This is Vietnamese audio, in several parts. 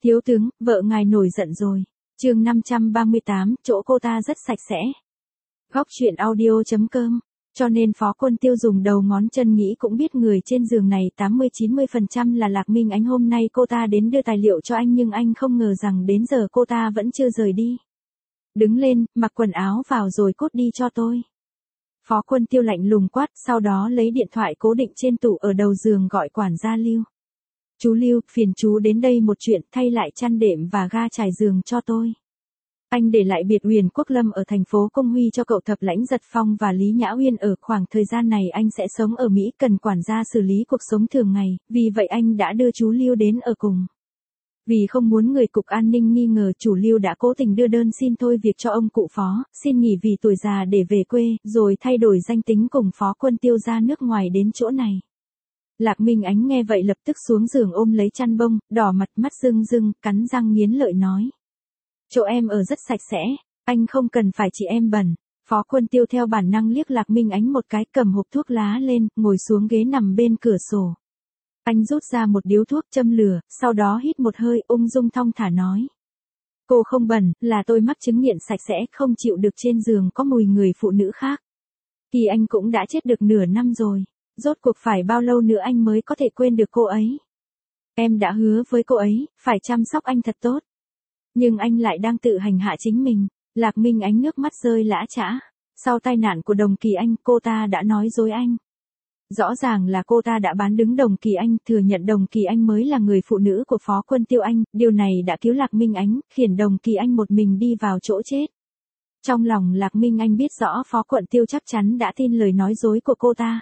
Thiếu tướng, vợ ngài nổi giận rồi. Chương 538, chỗ cô ta rất sạch sẽ. Góc truyện audio.com. Cho nên Phó Quân Tiêu dùng đầu ngón chân nghĩ cũng biết người trên giường này 80-90% là Lạc Minh Ánh. Hôm nay cô ta đến đưa tài liệu cho anh nhưng anh không ngờ rằng đến giờ cô ta vẫn chưa rời đi. Đứng lên, mặc quần áo vào rồi cút đi cho tôi. Phó Quân Tiêu lạnh lùng quát, sau đó lấy điện thoại cố định trên tủ ở đầu giường gọi quản gia Lưu. Chú Lưu, phiền chú đến đây một chuyện, thay lại chăn đệm và ga trải giường cho tôi. Anh để lại biệt Huyền Quốc Lâm ở thành phố Công Huy cho cậu Thập Lãnh Giật Phong và Lý Nhã Uyên ở. Khoảng thời gian này anh sẽ sống ở Mỹ, cần quản gia xử lý cuộc sống thường ngày, vì vậy anh đã đưa chú Lưu đến ở cùng. Vì không muốn người cục an ninh nghi ngờ, chủ Lưu đã cố tình đưa đơn xin thôi việc cho ông cụ Phó, xin nghỉ vì tuổi già để về quê, rồi thay đổi danh tính cùng Phó Quân Tiêu ra nước ngoài đến chỗ này. Lạc Minh Ánh nghe vậy lập tức xuống giường ôm lấy chăn bông, đỏ mặt, mắt rưng rưng, cắn răng nghiến lợi nói. Chỗ em ở rất sạch sẽ, anh không cần phải chỉ em bẩn. Phó Quân Tiêu theo bản năng liếc Lạc Minh Ánh một cái, cầm hộp thuốc lá lên, ngồi xuống ghế nằm bên cửa sổ. Anh rút ra một điếu thuốc châm lửa, sau đó hít một hơi, ung dung thong thả nói. Cô không bẩn, là tôi mắc chứng nghiện sạch sẽ, không chịu được trên giường có mùi người phụ nữ khác. Thì anh cũng đã chết được nửa năm rồi. Rốt cuộc phải bao lâu nữa anh mới có thể quên được cô ấy? Em đã hứa với cô ấy, phải chăm sóc anh thật tốt. Nhưng anh lại đang tự hành hạ chính mình. Lạc Minh Ánh nước mắt rơi lã chã. Sau tai nạn của Đồng Kỳ Anh, cô ta đã nói dối anh. Rõ ràng là cô ta đã bán đứng Đồng Kỳ Anh, thừa nhận Đồng Kỳ Anh mới là người phụ nữ của Phó Quân Tiêu anh. Điều này đã cứu Lạc Minh Ánh, khiến Đồng Kỳ Anh một mình đi vào chỗ chết. Trong lòng Lạc Minh Anh biết rõ Phó Quân Tiêu chắc chắn đã tin lời nói dối của cô ta.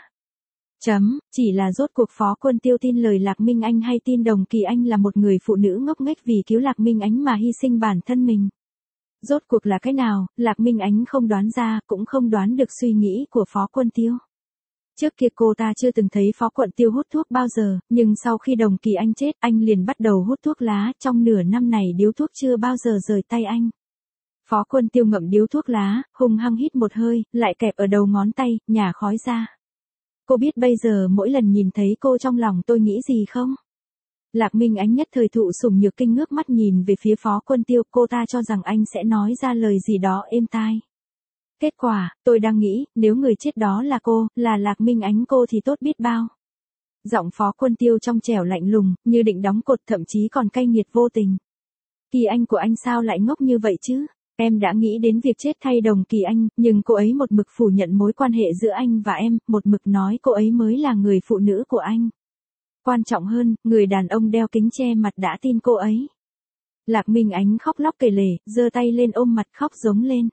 Chỉ là rốt cuộc Phó Quân Tiêu tin lời Lạc Minh Anh hay tin Đồng Kỳ Anh là một người phụ nữ ngốc nghếch vì cứu Lạc Minh Ánh mà hy sinh bản thân mình. Rốt cuộc là cái nào, Lạc Minh Ánh không đoán ra, cũng không đoán được suy nghĩ của Phó Quân Tiêu. Trước kia cô ta chưa từng thấy Phó Quân Tiêu hút thuốc bao giờ, nhưng sau khi Đồng Kỳ Anh chết, anh liền bắt đầu hút thuốc lá, trong nửa năm này điếu thuốc chưa bao giờ rời tay anh. Phó Quân Tiêu ngậm điếu thuốc lá, hung hăng hít một hơi, lại kẹp ở đầu ngón tay, nhả khói ra. Cô biết bây giờ mỗi lần nhìn thấy cô trong lòng tôi nghĩ gì không? Lạc Minh Ánh nhất thời thụ sủng nhược kinh ngước mắt nhìn về phía Phó Quân Tiêu, cô ta cho rằng anh sẽ nói ra lời gì đó êm tai. Kết quả, tôi đang nghĩ, nếu người chết đó là cô, là Lạc Minh Ánh cô thì tốt biết bao. Giọng Phó Quân Tiêu trong trẻo lạnh lùng, như định đóng cột, thậm chí còn cay nghiệt vô tình. Kỳ Anh của anh sao lại ngốc như vậy chứ? Em đã nghĩ đến việc chết thay Đồng Kỳ Anh, nhưng cô ấy một mực phủ nhận mối quan hệ giữa anh và em, một mực nói cô ấy mới là người phụ nữ của anh. Quan trọng hơn, người đàn ông đeo kính che mặt đã tin cô ấy. Lạc Minh Ánh khóc lóc kể lể, giơ tay lên ôm mặt khóc giống lên.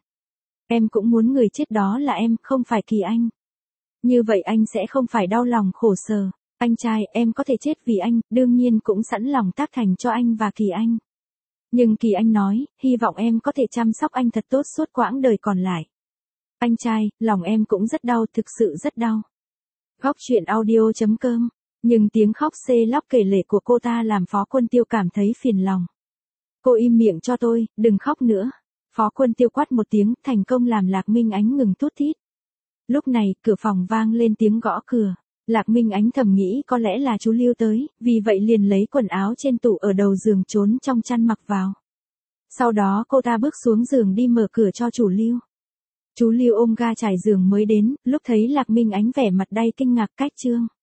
Em cũng muốn người chết đó là em, không phải Kỳ Anh. Như vậy anh sẽ không phải đau lòng khổ sở. Anh trai, em có thể chết vì anh, đương nhiên cũng sẵn lòng tác thành cho anh và Kỳ Anh. Nhưng Kỳ Anh nói, hy vọng em có thể chăm sóc anh thật tốt suốt quãng đời còn lại. Anh trai, lòng em cũng rất đau, thực sự rất đau. Góc truyện audio.com. Nhưng tiếng khóc xê lóc kể lể của cô ta làm Phó Quân Tiêu cảm thấy phiền lòng. Cô im miệng cho tôi, đừng khóc nữa. Phó Quân Tiêu quát một tiếng, thành công làm Lạc Minh Ánh ngừng thút thít. Lúc này, cửa phòng vang lên tiếng gõ cửa. Lạc Minh Ánh thầm nghĩ có lẽ là chú Lưu tới, vì vậy liền lấy quần áo trên tủ ở đầu giường trốn trong chăn mặc vào. Sau đó cô ta bước xuống giường đi mở cửa cho chủ Lưu. Chú Lưu ôm ga trải giường mới đến, lúc thấy Lạc Minh Ánh vẻ mặt đầy kinh ngạc, cách trương.